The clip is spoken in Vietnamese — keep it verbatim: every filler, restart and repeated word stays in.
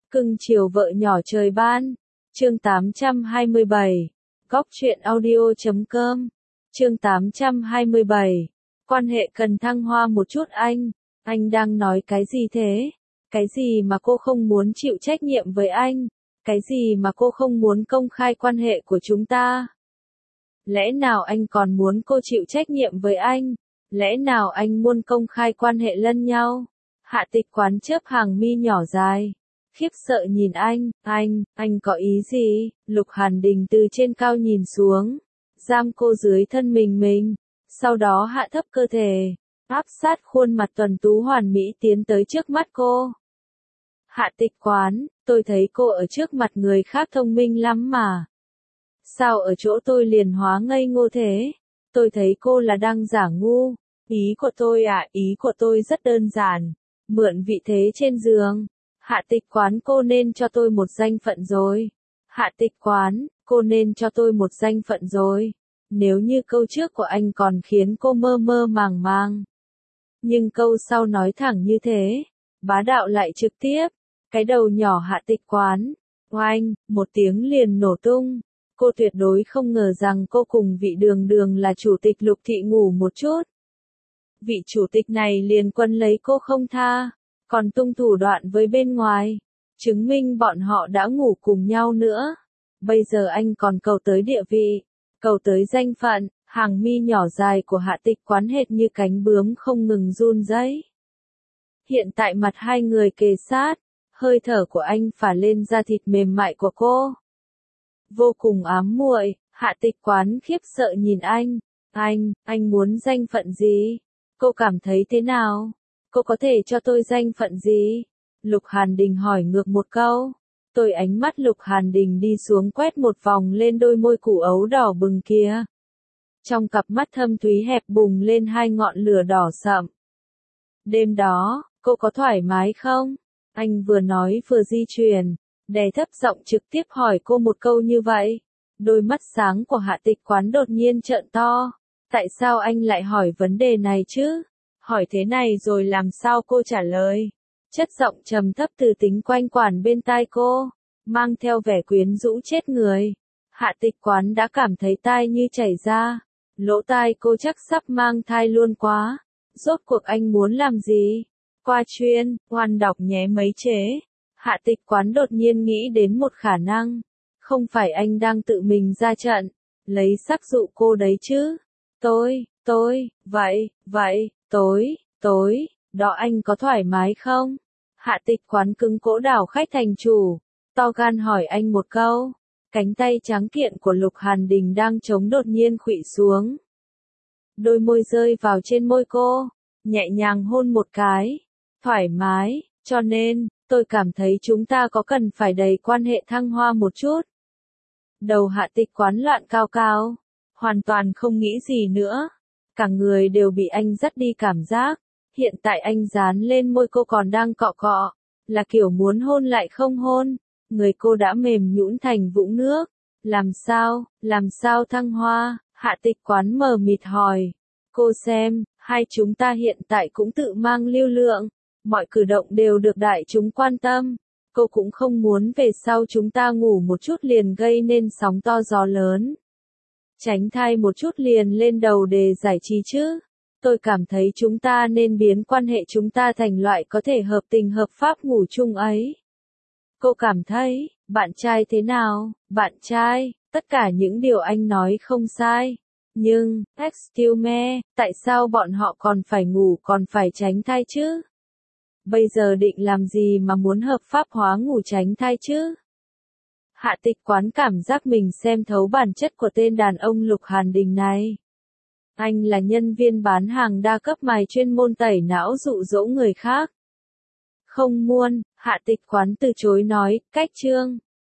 Cưng chiều vợ nhỏ trời ban. Chương tám trăm hai mươi bảy. Góc truyện audio chấm com. Chương tám trăm hai mươi bảy. Quan hệ cần thăng hoa một chút anh. Anh đang nói cái gì thế? Cái gì mà cô không muốn chịu trách nhiệm với anh? Cái gì mà cô không muốn công khai quan hệ của chúng ta? Lẽ nào anh còn muốn cô chịu trách nhiệm với anh? Lẽ nào anh muốn công khai quan hệ lẫn nhau? Hạ Tịch Quán chớp hàng mi nhỏ dài, khiếp sợ nhìn anh, anh, anh có ý gì? Lục Hàn Đình từ trên cao nhìn xuống, giam cô dưới thân mình mình, sau đó hạ thấp cơ thể, áp sát khuôn mặt tuần tú hoàn mỹ tiến tới trước mắt cô. Hạ Tịch Quán, tôi thấy cô ở trước mặt người khác thông minh lắm mà. Sao ở chỗ tôi liền hóa ngây ngô thế? Tôi thấy cô là đang giả ngu. Ý của tôi à, ý của tôi rất đơn giản. Mượn vị thế trên giường. Hạ Tịch Quán, cô nên cho tôi một danh phận rồi. Hạ Tịch Quán, cô nên cho tôi một danh phận rồi. Nếu như câu trước của anh còn khiến cô mơ mơ màng màng. Nhưng câu sau nói thẳng như thế. Bá đạo lại trực tiếp. Cái đầu nhỏ Hạ Tịch Quán. Oanh, một tiếng liền nổ tung. Cô tuyệt đối không ngờ rằng cô cùng vị đường đường là chủ tịch Lục thị ngủ một chút. Vị chủ tịch này liền quấn lấy cô không tha, còn tung thủ đoạn với bên ngoài, chứng minh bọn họ đã ngủ cùng nhau nữa. Bây giờ anh còn cầu tới địa vị, cầu tới danh phận, hàng mi nhỏ dài của Hạ Tịch Quán hệt như cánh bướm không ngừng run rẩy. Hiện tại mặt hai người kề sát, hơi thở của anh phả lên da thịt mềm mại của cô. Vô cùng ám muội, Hạ Tịch Quán khiếp sợ nhìn anh. Anh, anh muốn danh phận gì? Cô cảm thấy thế nào? Cô có thể cho tôi danh phận gì? Lục Hàn Đình hỏi ngược một câu. Tôi ánh mắt Lục Hàn Đình đi xuống quét một vòng lên đôi môi củ ấu đỏ bừng kia. Trong cặp mắt thâm thúy hẹp bùng lên hai ngọn lửa đỏ sậm. Đêm đó, cô có thoải mái không? Anh vừa nói vừa di chuyển, đè thấp giọng trực tiếp hỏi cô một câu như vậy. Đôi mắt sáng của Hạ Tịch Quán đột nhiên trợn to. Tại sao anh lại hỏi vấn đề này chứ? Hỏi thế này rồi làm sao cô trả lời? Chất giọng trầm thấp từ tính quanh quẩn bên tai cô, mang theo vẻ quyến rũ chết người. Hạ Tịch Quán đã cảm thấy tai như chảy ra. Lỗ tai cô chắc sắp mang thai luôn quá. Rốt cuộc anh muốn làm gì? Qua chuyên, oan đọc nhé mấy chế. Hạ Tịch Quán đột nhiên nghĩ đến một khả năng. Không phải anh đang tự mình ra trận, lấy sắc dụ cô đấy chứ? Tôi, tôi, vậy, vậy, tối, tối, đó anh có thoải mái không? Hạ Tịch Quán cứng cỗ đảo khách thành chủ, to gan hỏi anh một câu. Cánh tay trắng kiện của Lục Hàn Đình đang chống đột nhiên khuỵu xuống. Đôi môi rơi vào trên môi cô, nhẹ nhàng hôn một cái. Thoải mái, cho nên, tôi cảm thấy chúng ta có cần phải đẩy quan hệ thăng hoa một chút. Đầu Hạ Tịch Quán loạn cao cao, hoàn toàn không nghĩ gì nữa. Cả người đều bị anh dắt đi cảm giác. Hiện tại anh dán lên môi cô còn đang cọ cọ, là kiểu muốn hôn lại không hôn. Người cô đã mềm nhũn thành vũng nước. Làm sao, làm sao thăng hoa? Hạ Tịch Quán mờ mịt hỏi. Cô xem, hai chúng ta hiện tại cũng tự mang lưu lượng. Mọi cử động đều được đại chúng quan tâm. Cô cũng không muốn về sau chúng ta ngủ một chút liền gây nên sóng to gió lớn. Tránh thai một chút liền lên đầu đề giải trí chứ. Tôi cảm thấy chúng ta nên biến quan hệ chúng ta thành loại có thể hợp tình hợp pháp ngủ chung ấy. Cô cảm thấy, bạn trai thế nào? Bạn trai, tất cả những điều anh nói không sai. Nhưng, excuse me, tại sao bọn họ còn phải ngủ còn phải tránh thai chứ? Bây giờ định làm gì mà muốn hợp pháp hóa ngủ tránh thai chứ? Hạ Tịch Quán cảm giác mình xem thấu bản chất của tên đàn ông Lục Hàn Đình này. Anh là nhân viên bán hàng đa cấp mài chuyên môn tẩy não dụ dỗ người khác. Không muốn, Hạ Tịch Quán từ chối nói, cách chương.